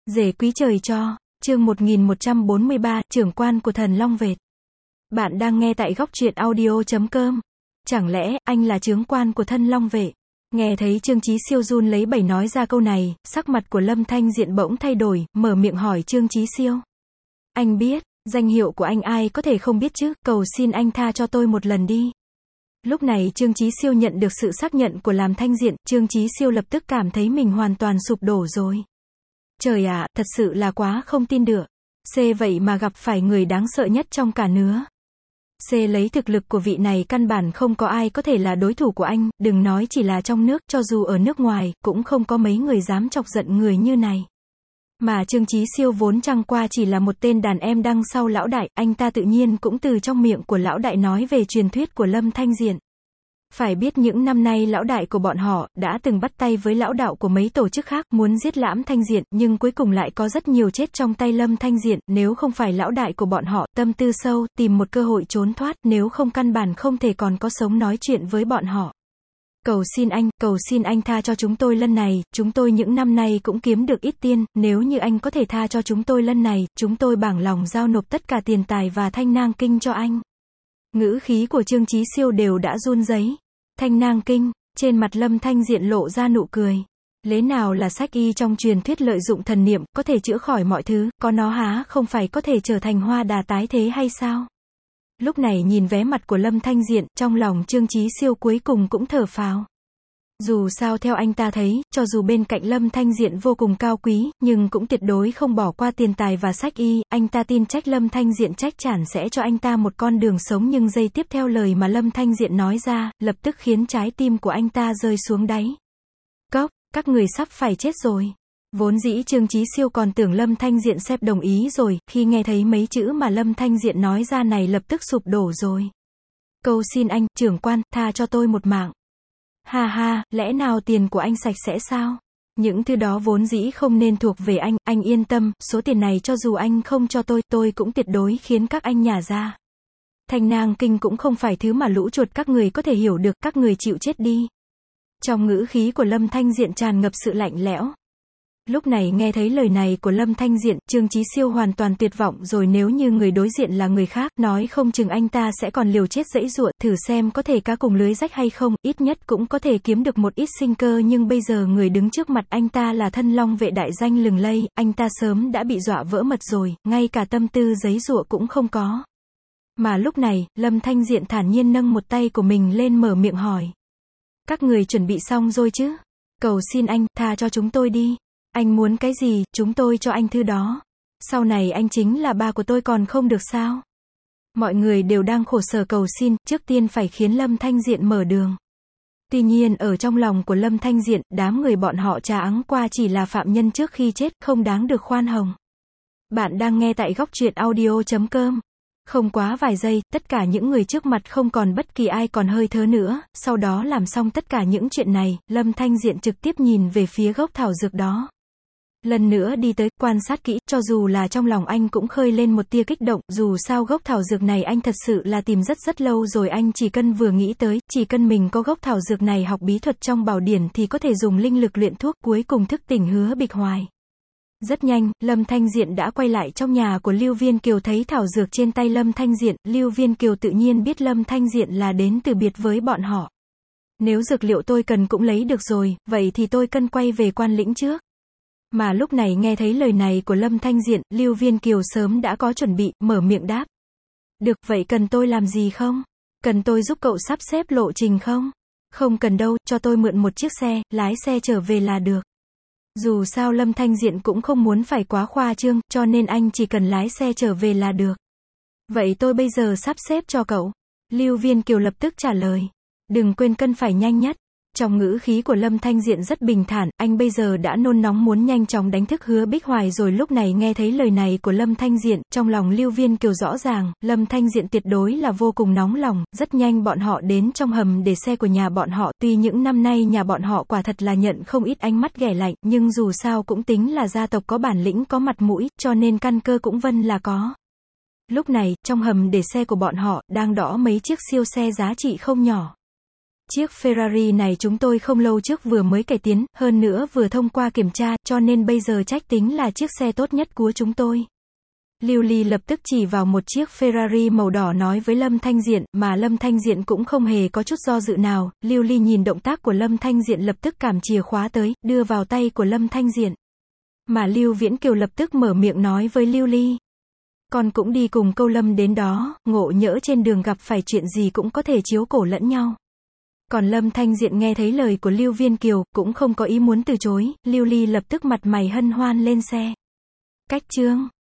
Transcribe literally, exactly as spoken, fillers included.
Rể quý trời cho, chương một nghìn một trăm bốn mươi ba, trưởng quan của thần Long Vệt. Bạn đang nghe tại góc truyện audio chấm com. Chẳng lẽ, anh là chướng quan của thân Long Vệ? Nghe thấy Trương Chí Siêu run lấy bẩy nói ra câu này, sắc mặt của Lâm Thanh Diện bỗng thay đổi, mở miệng hỏi Trương Chí Siêu. Anh biết, danh hiệu của anh ai có thể không biết chứ, cầu xin anh tha cho tôi một lần đi. Lúc này Trương Chí Siêu nhận được sự xác nhận của Lâm Thanh Diện, Trương Chí Siêu lập tức cảm thấy mình hoàn toàn sụp đổ rồi. Trời ạ, à, thật sự là quá không tin được. C vậy mà gặp phải người đáng sợ nhất trong cả nứa. C lấy thực lực của vị này căn bản không có ai có thể là đối thủ của anh, đừng nói chỉ là trong nước, cho dù ở nước ngoài, cũng không có mấy người dám chọc giận người như này. Mà Trương Chí Siêu vốn chẳng qua chỉ là một tên đàn em đằng sau lão đại, anh ta tự nhiên cũng từ trong miệng của lão đại nói về truyền thuyết của Lâm Thanh Diện. Phải biết những năm nay lão đại của bọn họ đã từng bắt tay với lão đạo của mấy tổ chức khác muốn giết Lâm Thanh Diện, nhưng cuối cùng lại có rất nhiều chết trong tay Lâm Thanh Diện, nếu không phải lão đại của bọn họ tâm tư sâu, tìm một cơ hội trốn thoát, nếu không căn bản không thể còn có sống nói chuyện với bọn họ. Cầu xin anh, cầu xin anh tha cho chúng tôi lần này, chúng tôi những năm nay cũng kiếm được ít tiền, nếu như anh có thể tha cho chúng tôi lần này, chúng tôi bằng lòng giao nộp tất cả tiền tài và thanh nang kinh cho anh. Ngữ khí của Trương Chí Siêu đều đã run rẩy. Thanh nang kinh, trên mặt Lâm Thanh Diện lộ ra nụ cười. Lẽ nào là sách y trong truyền thuyết lợi dụng thần niệm, có thể chữa khỏi mọi thứ, có nó há không phải có thể trở thành hoa đà tái thế hay sao? Lúc này nhìn vé mặt của Lâm Thanh Diện, trong lòng Trương Chí Siêu cuối cùng cũng thở phào. Dù sao theo anh ta thấy, cho dù bên cạnh Lâm Thanh Diện vô cùng cao quý, nhưng cũng tuyệt đối không bỏ qua tiền tài và sách y, anh ta tin chắc Lâm Thanh Diện chắc chắn sẽ cho anh ta một con đường sống, nhưng giây tiếp theo lời mà Lâm Thanh Diện nói ra, lập tức khiến trái tim của anh ta rơi xuống đáy. Cốc, các người sắp phải chết rồi. Vốn dĩ Trương Chí Siêu còn tưởng Lâm Thanh Diện sẽ đồng ý rồi, khi nghe thấy mấy chữ mà Lâm Thanh Diện nói ra này lập tức sụp đổ rồi. Cầu xin anh, trưởng quan, tha cho tôi một mạng. Ha ha, lẽ nào tiền của anh sạch sẽ sao? Những thứ đó vốn dĩ không nên thuộc về anh, anh yên tâm, số tiền này cho dù anh không cho tôi, tôi cũng tuyệt đối khiến các anh nhả ra. Thanh nang kinh cũng không phải thứ mà lũ chuột các người có thể hiểu được, các người chịu chết đi. Trong ngữ khí của Lâm Thanh Diện tràn ngập sự lạnh lẽo. Lúc này nghe thấy lời này của Lâm Thanh Diện, Trương Chí Siêu hoàn toàn tuyệt vọng rồi, nếu như người đối diện là người khác, nói không chừng anh ta sẽ còn liều chết giãy giụa, thử xem có thể cá cùng lưới rách hay không, ít nhất cũng có thể kiếm được một ít sinh cơ, nhưng bây giờ người đứng trước mặt anh ta là thân Long Vệ đại danh lừng lẫy, anh ta sớm đã bị dọa vỡ mật rồi, ngay cả tâm tư giãy giụa cũng không có. Mà lúc này, Lâm Thanh Diện thản nhiên nâng một tay của mình lên mở miệng hỏi. Các người chuẩn bị xong rồi chứ? Cầu xin anh, tha cho chúng tôi đi. Anh muốn cái gì, chúng tôi cho anh thứ đó. Sau này anh chính là ba của tôi còn không được sao? Mọi người đều đang khổ sở cầu xin, trước tiên phải khiến Lâm Thanh Diện mở đường. Tuy nhiên ở trong lòng của Lâm Thanh Diện, đám người bọn họ chẳng qua chỉ là phạm nhân trước khi chết, không đáng được khoan hồng. Bạn đang nghe tại góc truyện audio chấm com. Không quá vài giây, tất cả những người trước mặt không còn bất kỳ ai còn hơi thớ nữa, sau đó làm xong tất cả những chuyện này, Lâm Thanh Diện trực tiếp nhìn về phía gốc thảo dược đó. Lần nữa đi tới, quan sát kỹ, cho dù là trong lòng anh cũng khơi lên một tia kích động, dù sao gốc thảo dược này anh thật sự là tìm rất rất lâu rồi, anh chỉ cần vừa nghĩ tới, chỉ cần mình có gốc thảo dược này học bí thuật trong bảo điển thì có thể dùng linh lực luyện thuốc, cuối cùng thức tỉnh Hứa Bịch Hoài. Rất nhanh, Lâm Thanh Diện đã quay lại trong nhà của Lưu Viên Kiều, thấy thảo dược trên tay Lâm Thanh Diện, Lưu Viên Kiều tự nhiên biết Lâm Thanh Diện là đến từ biệt với bọn họ. Nếu dược liệu tôi cần cũng lấy được rồi, vậy thì tôi cần quay về quan lĩnh trước. Mà lúc này nghe thấy lời này của Lâm Thanh Diện, Lưu Viên Kiều sớm đã có chuẩn bị, mở miệng đáp. Được, vậy cần tôi làm gì không? Cần tôi giúp cậu sắp xếp lộ trình không? Không cần đâu, cho tôi mượn một chiếc xe, lái xe trở về là được. Dù sao Lâm Thanh Diện cũng không muốn phải quá khoa trương, cho nên anh chỉ cần lái xe trở về là được. Vậy tôi bây giờ sắp xếp cho cậu. Lưu Viên Kiều lập tức trả lời. Đừng quên cân phải nhanh nhất. Trong ngữ khí của Lâm Thanh Diện rất bình thản, anh bây giờ đã nôn nóng muốn nhanh chóng đánh thức Hứa Bích Hoài rồi. Lúc này nghe thấy lời này của Lâm Thanh Diện, trong lòng Lưu Viên Kiều rõ ràng, Lâm Thanh Diện tuyệt đối là vô cùng nóng lòng. Rất nhanh bọn họ đến trong hầm để xe của nhà bọn họ, tuy những năm nay nhà bọn họ quả thật là nhận không ít ánh mắt ghẻ lạnh, nhưng dù sao cũng tính là gia tộc có bản lĩnh có mặt mũi, cho nên căn cơ cũng vân là có. Lúc này, trong hầm để xe của bọn họ, đang đỏ mấy chiếc siêu xe giá trị không nhỏ. Chiếc Ferrari này chúng tôi không lâu trước vừa mới cải tiến, hơn nữa vừa thông qua kiểm tra, cho nên bây giờ trách tính là chiếc xe tốt nhất của chúng tôi. Lưu Ly lập tức chỉ vào một chiếc Ferrari màu đỏ nói với Lâm Thanh Diện, mà Lâm Thanh Diện cũng không hề có chút do dự nào. Lưu Ly nhìn động tác của Lâm Thanh Diện lập tức cảm chìa khóa tới, đưa vào tay của Lâm Thanh Diện. Mà Lưu Viễn Kiều lập tức mở miệng nói với Lưu Ly. Con cũng đi cùng Câu Lâm đến đó, ngộ nhỡ trên đường gặp phải chuyện gì cũng có thể chiếu cổ lẫn nhau. Còn Lâm Thanh Diện nghe thấy lời của Lưu Viên Kiều, cũng không có ý muốn từ chối, Lưu Ly lập tức mặt mày hân hoan lên xe. Cách chương